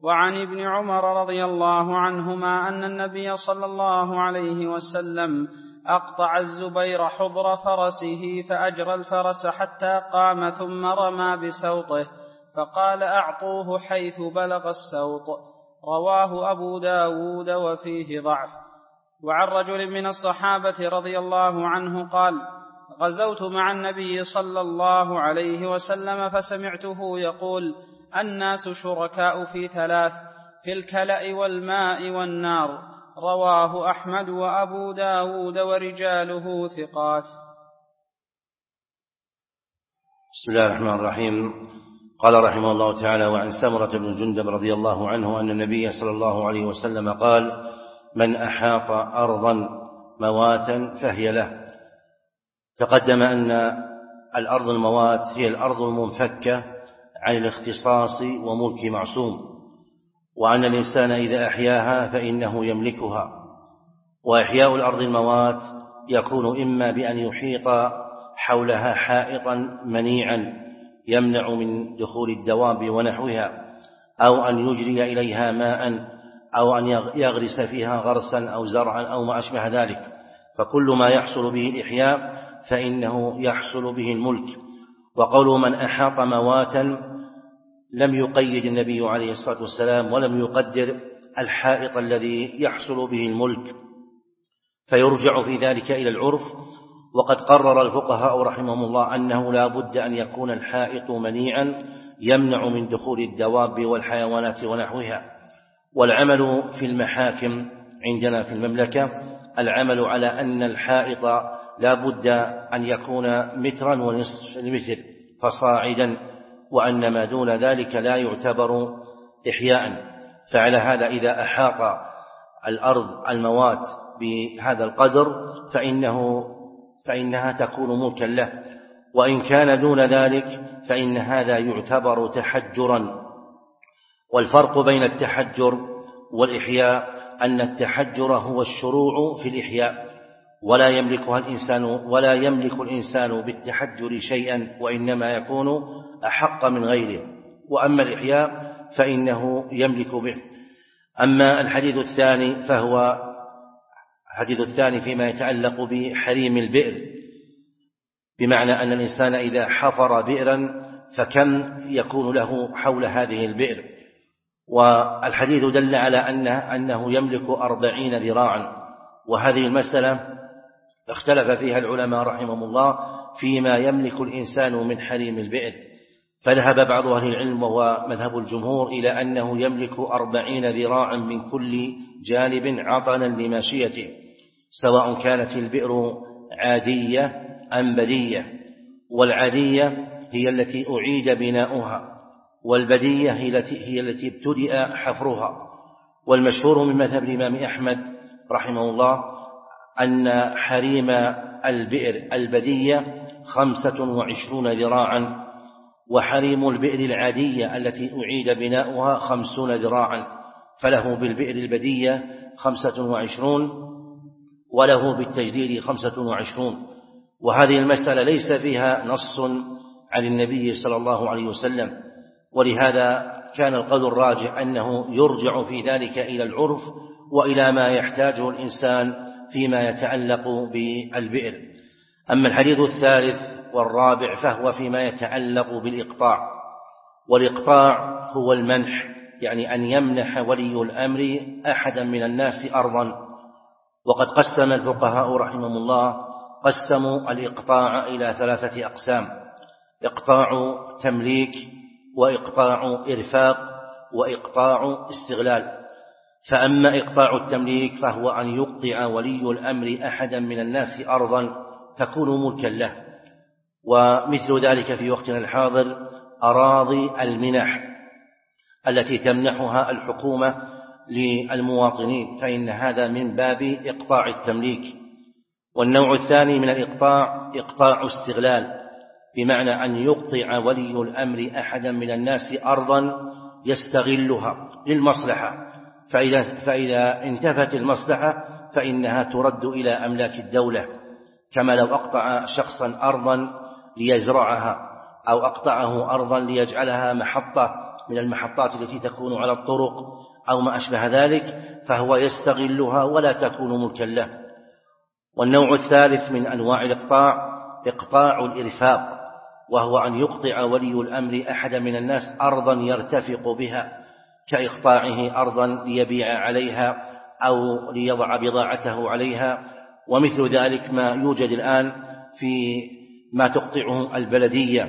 وعن ابن عمر رضي الله عنهما أن النبي صلى الله عليه وسلم أقطع الزبير حضر فرسه فأجرى الفرس حتى قام ثم رمى بسوطه فقال أعطوه حيث بلغ السوط. رواه أبو داود وفيه ضعف. وعن رجل من الصحابة رضي الله عنه قال: غزوت مع النبي صلى الله عليه وسلم فسمعته يقول: الناس شركاء في ثلاث: في الكلأ والماء والنار. رواه أحمد وأبو داود ورجاله ثقات. بسم الله الرحمن الرحيم. قال رحمه الله تعالى: وعن سمرة بن جندب رضي الله عنه أن النبي صلى الله عليه وسلم قال: من أحاط أرضا مواتا فهي له. تقدم أن الأرض الموات هي الأرض المنفكة عن الاختصاص وملك معصوم، وأن الإنسان إذا أحياها فإنه يملكها. وإحياء الأرض الموات يكون إما بأن يحيط حولها حائطا منيعا يمنع من دخول الدواب ونحوها، أو أن يجري إليها ماء، أو أن يغرس فيها غرسا أو زرعا أو ما أشبه ذلك. فكل ما يحصل به الإحياء فإنه يحصل به الملك. وقول من أحاط مواتا لم يقيد النبي عليه الصلاة والسلام ولم يقدر الحائط الذي يحصل به الملك، فيرجع في ذلك إلى العرف. وقد قرر الفقهاء رحمهم الله أنه لا بد أن يكون الحائط منيعا يمنع من دخول الدواب والحيوانات ونحوها. والعمل في المحاكم عندنا في المملكة العمل على أن الحائط لا بد أن يكون 1.5 متر فصاعدا، وأن ما دون ذلك لا يعتبر إحياء. فعلى هذا إذا أحاط الأرض الموات بهذا القدر فإنها تكون ملكا له، وإن كان دون ذلك فإن هذا يعتبر تحجرا. والفرق بين التحجر والإحياء أن التحجر هو الشروع في الإحياء، ولا يملك الإنسان بالتحجر شيئا، وإنما يكون أحق من غيره. وأما الإحياء فإنه يملك به. أما الحديث الثاني فهو الحديث الثاني فيما يتعلق بحريم البئر، بمعنى أن الإنسان إذا حفر بئرا فكم يكون له حول هذه البئر. والحديث دل على أنه يملك 40 ذراعا، وهذه المسألة اختلف فيها العلماء رحمهم الله فيما يملك الإنسان من حريم البئر. فذهب بعض أهل العلم ومذهب الجمهور إلى أنه يملك 40 ذراعا من كل جانب عطنا لماشيته، سواء كانت البئر عادية أم بدية. والعادية هي التي أعيد بناؤها، والبدية هي التي ابتدأ حفرها. والمشهور من مذهب الإمام أحمد رحمه الله أن حريم البئر البدية 25 ذراعا، وحريم البئر العادية التي أعيد بناؤها 50 ذراعا. فله بالبئر البدية 25 وله بالتجديد 25. وهذه المسألة ليس فيها نص عن النبي صلى الله عليه وسلم، ولهذا كان القول الراجح أنه يرجع في ذلك إلى العرف وإلى ما يحتاجه الإنسان فيما يتعلق بالبئر. أما الحديث الثالث والرابع فهو فيما يتعلق بالإقطاع. والإقطاع هو المنح، يعني أن يمنح ولي الأمر أحدا من الناس أرضا. وقد قسم الفقهاء رحمهم الله قسموا الإقطاع إلى 3 أقسام: إقطاع تمليك، وإقطاع إرفاق، وإقطاع استغلال. فأما إقطاع التمليك فهو أن يقطع ولي الأمر أحدا من الناس أرضا تكون ملكا له. ومثل ذلك في وقتنا الحاضر أراضي المنح التي تمنحها الحكومة للمواطنين، فإن هذا من باب إقطاع التمليك. والنوع الثاني من الإقطاع إقطاع استغلال، بمعنى أن يقطع ولي الأمر أحدا من الناس أرضا يستغلها للمصلحة، فإذا انتفت المصلحة فإنها ترد إلى أملاك الدولة، كما لو أقطع شخصا أرضا ليزرعها، أو أقطعه أرضا ليجعلها محطة من المحطات التي تكون على الطرق أو ما أشبه ذلك فهو يستغلها ولا تكون ملكا له. والنوع الثالث من أنواع الإقطاع إقطاع الإرفاق، وهو أن يقطع ولي الأمر أحد من الناس أرضا يرتفق بها، كإقطاعه أرضا ليبيع عليها أو ليضع بضاعته عليها، ومثل ذلك ما يوجد الآن في ما تقطعه البلدية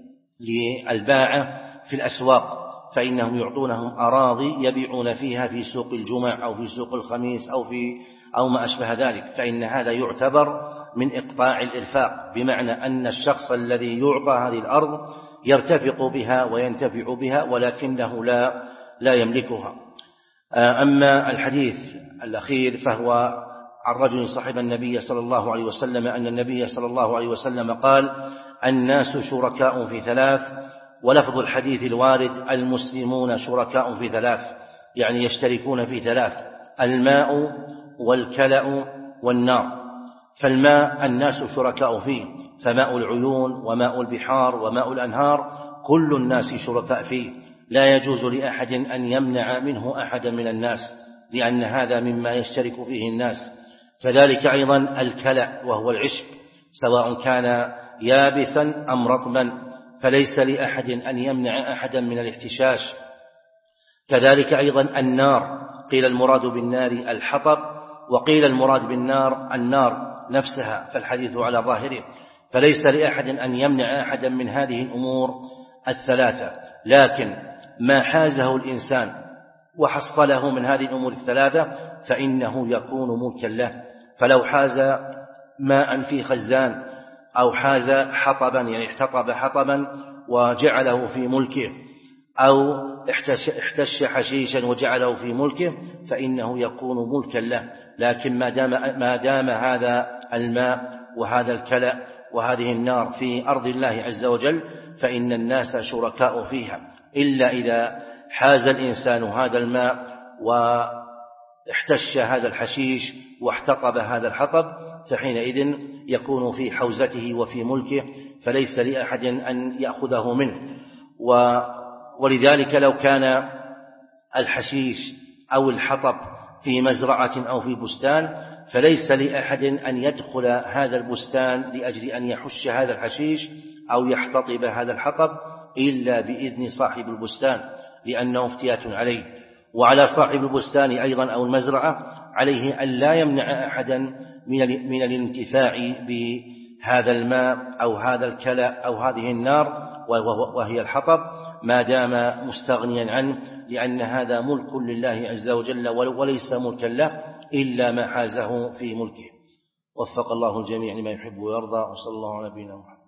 للباعة في الأسواق، فإنهم يعطونهم أراضي يبيعون فيها في سوق الجمع أو في سوق الخميس أو ما أشبه ذلك، فإن هذا يعتبر من إقطاع الإرفاق، بمعنى أن الشخص الذي يعطى هذه الأرض يرتفق بها وينتفع بها ولكنه لا يملكها. أما الحديث الأخير فهو عن رجل صحب النبي صلى الله عليه وسلم أن النبي صلى الله عليه وسلم قال: الناس شركاء في ثلاث، ولفظ الحديث الوارد: المسلمون شركاء في ثلاث، يعني يشتركون في ثلاث: الماء والكلأ والنار. فالماء الناس شركاء فيه، فماء العيون وماء البحار وماء الأنهار كل الناس شركاء فيه، لا يجوز لأحد أن يمنع منه أحدا من الناس، لأن هذا مما يشترك فيه الناس. كذلك أيضا الكلأ وهو العشب، سواء كان يابسا أم رطبا، فليس لأحد أن يمنع أحدا من الاحتشاش. كذلك أيضا النار، قيل المراد بالنار الحطب، وقيل المراد بالنار النار نفسها، فالحديث على ظاهره، فليس لأحد أن يمنع أحدا من هذه الأمور الثلاثة. لكن ما حازه الإنسان وحصله من هذه الأمور الثلاثة فإنه يكون ملكا له. فلو حاز ماء في خزان، أو حاز حطبا يعني احتطب حطبا وجعله في ملكه، أو احتش حشيشا وجعله في ملكه، فإنه يكون ملكا له. لكن ما دام هذا الماء وهذا الكلأ وهذه النار في أرض الله عز وجل فإن الناس شركاء فيها، إلا إذا حاز الإنسان هذا الماء واحتش هذا الحشيش واحتطب هذا الحطب، فحينئذ يكون في حوزته وفي ملكه، فليس لأحد أن يأخذه منه. ولذلك لو كان الحشيش أو الحطب في مزرعة أو في بستان، فليس لأحد أن يدخل هذا البستان لأجل أن يحش هذا الحشيش أو يحتطب هذا الحطب إلا بإذن صاحب البستان، لأنه افتيات عليه. وعلى صاحب البستان أيضا أو المزرعة عليه أن لا يمنع أحدا من الانتفاع بهذا الماء أو هذا الكلأ أو هذه النار وهي الحطب، ما دام مستغنيا عنه، لأن هذا ملك لله عز وجل وليس ملكا له إلا ما حازه في ملكه. وفق الله الجميع لما يحب ويرضى، وصلى الله على نبينا محمد.